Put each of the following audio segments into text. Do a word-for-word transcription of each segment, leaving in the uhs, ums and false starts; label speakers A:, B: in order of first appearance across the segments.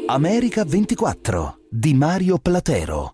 A: America ventiquattro di Mario Platero.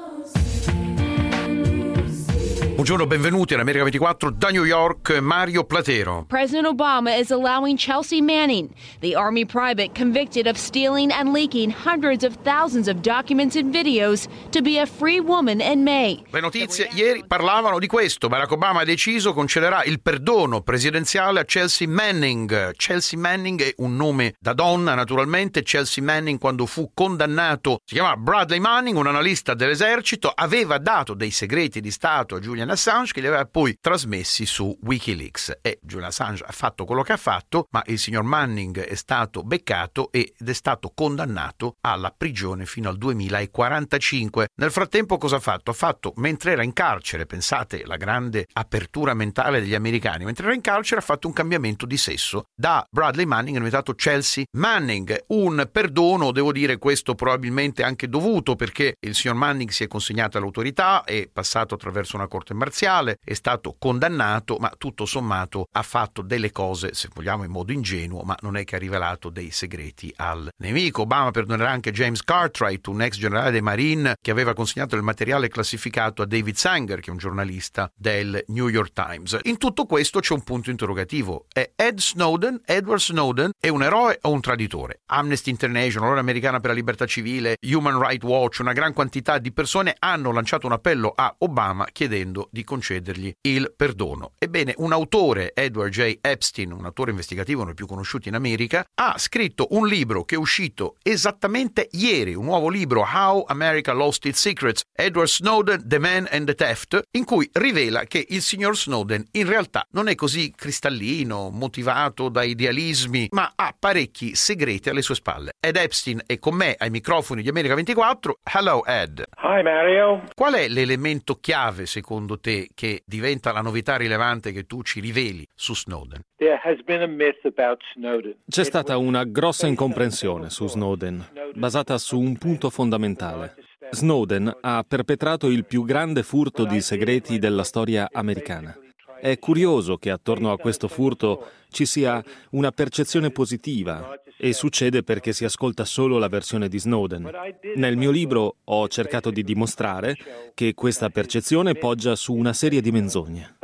B: Buongiorno, benvenuti all'America ventiquattro da New York, Mario Platero.
C: President Obama is allowing Chelsea Manning, the Army private convicted of stealing and leaking hundreds of thousands of documents and videos, to be a free woman in May.
B: Le notizie ieri parlavano di questo. Barack Obama ha deciso concederà il perdono presidenziale a Chelsea Manning. Chelsea Manning è un nome da donna, naturalmente. Chelsea Manning, quando fu condannato, si chiamava Bradley Manning, un analista dell'esercito, aveva dato dei segreti di Stato a Julian Assange, che li aveva poi trasmessi su Wikileaks. E Julian Assange ha fatto quello che ha fatto, ma il signor Manning è stato beccato ed è stato condannato alla prigione fino al duemilaquarantacinque. Nel frattempo cosa ha fatto? Ha fatto, mentre era in carcere, pensate la grande apertura mentale degli americani, mentre era in carcere ha fatto un cambiamento di sesso. Da Bradley Manning è diventato Chelsea Manning. Un perdono, devo dire, questo probabilmente anche dovuto, perché il signor Manning si è consegnato all'autorità, è passato attraverso una corte marziale, è stato condannato, ma tutto sommato ha fatto delle cose, se vogliamo in modo ingenuo, ma non è che ha rivelato dei segreti al nemico. Obama perdonerà anche James Cartwright, un ex generale dei Marine che aveva consegnato il materiale classificato a David Sanger, che è un giornalista del New York Times. In tutto questo c'è un punto interrogativo: è Ed Snowden, Edward Snowden, è un eroe o un traditore? Amnesty International, l'Unione Americana per la Libertà Civile, Human Rights Watch, una gran quantità di persone hanno lanciato un appello a Obama chiedendo di concedergli il perdono. Ebbene, un autore, Edward J. Epstein, un autore investigativo, uno dei più conosciuti in America, ha scritto un libro che è uscito esattamente ieri, un nuovo libro, How America Lost Its Secrets, Edward Snowden, The Man and the Theft, in cui rivela che il signor Snowden in realtà non è così cristallino, motivato da idealismi, ma ha parecchi segreti alle sue spalle. Ed Epstein è con me ai microfoni di America ventiquattro. Hello Ed.
D: Hi Mario.
B: Qual è l'elemento chiave secondo te che diventa la novità rilevante che tu ci riveli su Snowden?
D: There has been a myth about Snowden.
E: C'è stata una grossa incomprensione su Snowden, basata su un punto fondamentale. Snowden ha perpetrato il più grande furto di segreti della storia americana. È curioso che attorno a questo furto ci sia una percezione positiva, e succede perché si ascolta solo la versione di Snowden. Nel mio libro ho cercato di dimostrare che questa percezione poggia su una serie di menzogne.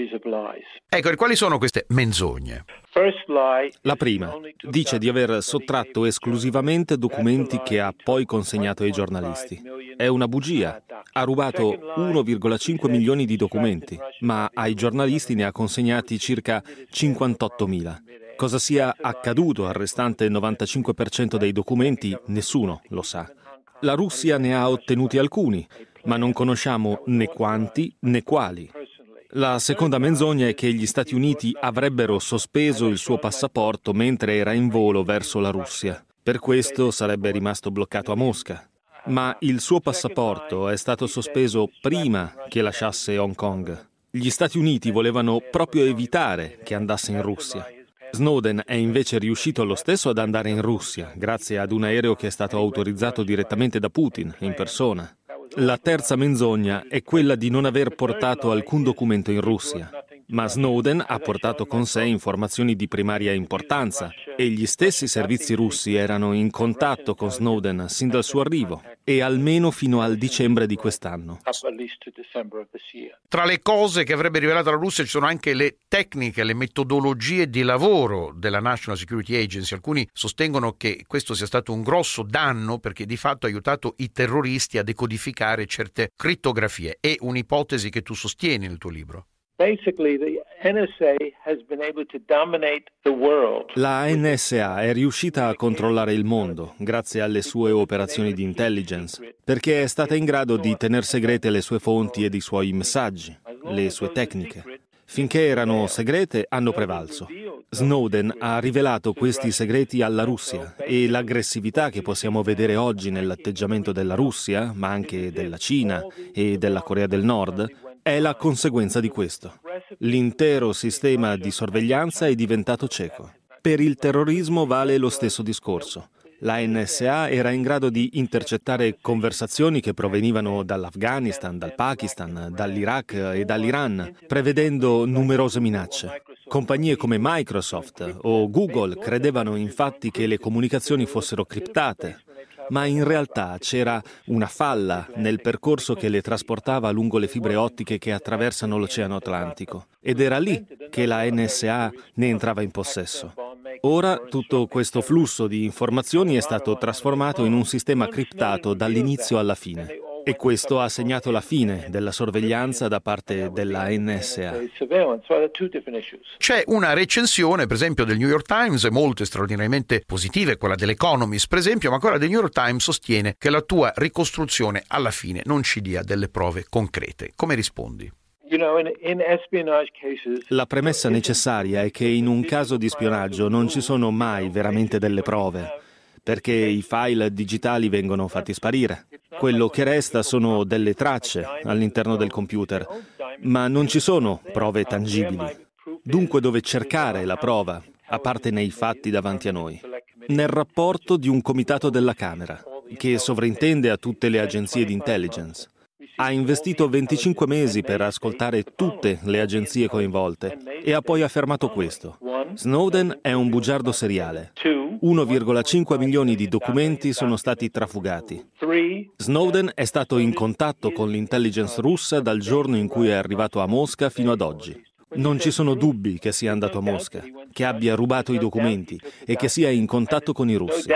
B: Ecco, e quali sono queste menzogne?
E: La prima dice di aver sottratto esclusivamente documenti che ha poi consegnato ai giornalisti. È una bugia. Ha rubato uno virgola cinque milioni di documenti, ma ai giornalisti ne ha consegnati circa cinquantottomila. Cosa sia accaduto al restante novantacinque per cento dei documenti, nessuno lo sa. La Russia ne ha ottenuti alcuni, ma non conosciamo né quanti né quali. La seconda menzogna è che gli Stati Uniti avrebbero sospeso il suo passaporto mentre era in volo verso la Russia. Per questo sarebbe rimasto bloccato a Mosca. Ma il suo passaporto è stato sospeso prima che lasciasse Hong Kong. Gli Stati Uniti volevano proprio evitare che andasse in Russia. Snowden è invece riuscito lo stesso ad andare in Russia, grazie ad un aereo che è stato autorizzato direttamente da Putin, in persona. La terza menzogna è quella di non aver portato alcun documento in Russia. Ma Snowden ha portato con sé informazioni di primaria importanza e gli stessi servizi russi erano in contatto con Snowden sin dal suo arrivo e almeno fino al dicembre di quest'anno.
B: Tra le cose che avrebbe rivelato la Russia ci sono anche le tecniche, le metodologie di lavoro della National Security Agency. Alcuni sostengono che questo sia stato un grosso danno perché di fatto ha aiutato i terroristi a decodificare certe crittografie. È un'ipotesi che tu sostieni nel tuo libro.
E: La N S A è riuscita a controllare il mondo grazie alle sue operazioni di intelligence, perché è stata in grado di tener segrete le sue fonti ed i suoi messaggi, le sue tecniche. Finché erano segrete, hanno prevalso. Snowden ha rivelato questi segreti alla Russia e l'aggressività che possiamo vedere oggi nell'atteggiamento della Russia, ma anche della Cina e della Corea del Nord, è la conseguenza di questo. L'intero sistema di sorveglianza è diventato cieco. Per il terrorismo vale lo stesso discorso. La N S A era in grado di intercettare conversazioni che provenivano dall'Afghanistan, dal Pakistan, dall'Iraq e dall'Iran, prevedendo numerose minacce. Compagnie come Microsoft o Google credevano infatti che le comunicazioni fossero criptate ma in realtà c'era una falla nel percorso che le trasportava lungo le fibre ottiche che attraversano l'Oceano Atlantico, ed era lì che la N S A ne entrava in possesso. Ora tutto questo flusso di informazioni è stato trasformato in un sistema criptato dall'inizio alla fine. E questo ha segnato la fine della sorveglianza da parte della N S A.
B: C'è una recensione, per esempio, del New York Times, molto straordinariamente positiva, quella dell'Economist, per esempio, ma quella del New York Times sostiene che la tua ricostruzione alla fine non ci dia delle prove concrete. Come rispondi?
E: La premessa necessaria è che in un caso di spionaggio non ci sono mai veramente delle prove, perché i file digitali vengono fatti sparire. Quello che resta sono delle tracce all'interno del computer, ma non ci sono prove tangibili. Dunque dove cercare la prova, a parte nei fatti davanti a noi? Nel rapporto di un comitato della Camera, che sovrintende a tutte le agenzie di intelligence. Ha investito venticinque mesi per ascoltare tutte le agenzie coinvolte e ha poi affermato questo. Snowden è un bugiardo seriale. uno virgola cinque milioni di documenti sono stati trafugati. Snowden è stato in contatto con l'intelligence russa dal giorno in cui è arrivato a Mosca fino ad oggi. Non ci sono dubbi che sia andato a Mosca, che abbia rubato i documenti e che sia in contatto con i russi.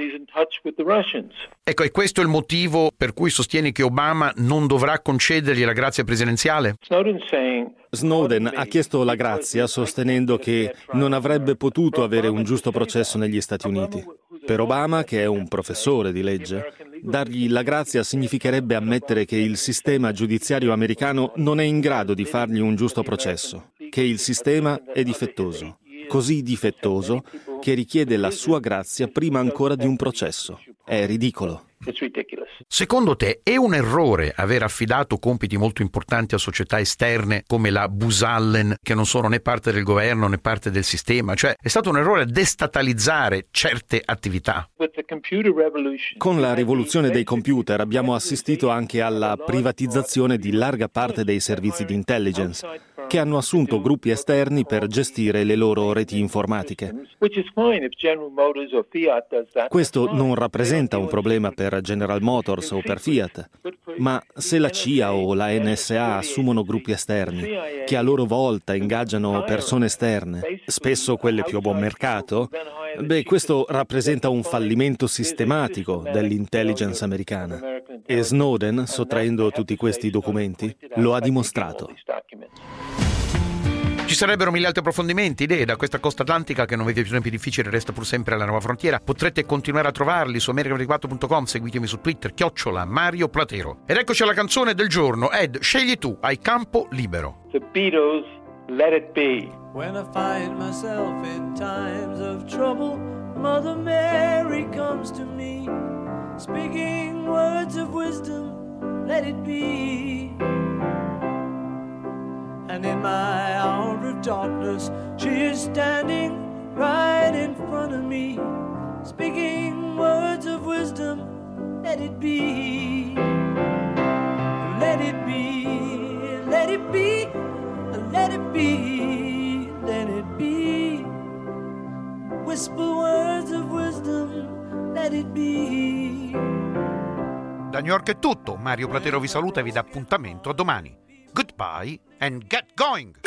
B: Ecco, e questo è il motivo per cui sostieni che Obama non dovrà concedergli la grazia presidenziale?
E: Snowden ha chiesto la grazia sostenendo che non avrebbe potuto avere un giusto processo negli Stati Uniti. Per Obama, che è un professore di legge, dargli la grazia significherebbe ammettere che il sistema giudiziario americano non è in grado di fargli un giusto processo, che il sistema è difettoso, così difettoso che richiede la sua grazia prima ancora di un processo. È ridicolo.
B: Secondo te è un errore aver affidato compiti molto importanti a società esterne come la Booz Allen, che non sono né parte del governo né parte del sistema? Cioè è stato un errore destatalizzare certe attività?
E: Con la rivoluzione dei computer abbiamo assistito anche alla privatizzazione di larga parte dei servizi di intelligence, che hanno assunto gruppi esterni per gestire le loro reti informatiche. Questo non rappresenta un problema per General Motors o per Fiat, ma se la C I A o la N S A assumono gruppi esterni, che a loro volta ingaggiano persone esterne, spesso quelle più a buon mercato, beh, questo rappresenta un fallimento sistematico dell'intelligence americana. E Snowden, sottraendo tutti questi documenti, lo ha dimostrato.
B: Ci sarebbero mille altri approfondimenti, idee da questa costa atlantica che non vede più tempi difficili, resta pur sempre la nuova frontiera. Potrete continuare a trovarli su america ventiquattro punto com, seguitemi su Twitter, chiocciola Mario Platero. Ed eccoci alla canzone del giorno. Ed, scegli tu, hai campo libero.
D: The Beatles, Let It Be.
F: When I find myself in times of trouble, Mother Mary comes to me, speaking words of wisdom, let it be. And in my hour of darkness, she is standing right in front of me, speaking words of wisdom, let it be. Let it be, let it be, let it be, let it be. Whisper words of wisdom, let it be.
B: Da New York è tutto, Mario Platero vi saluta e vi dà appuntamento a domani. Goodbye and get going!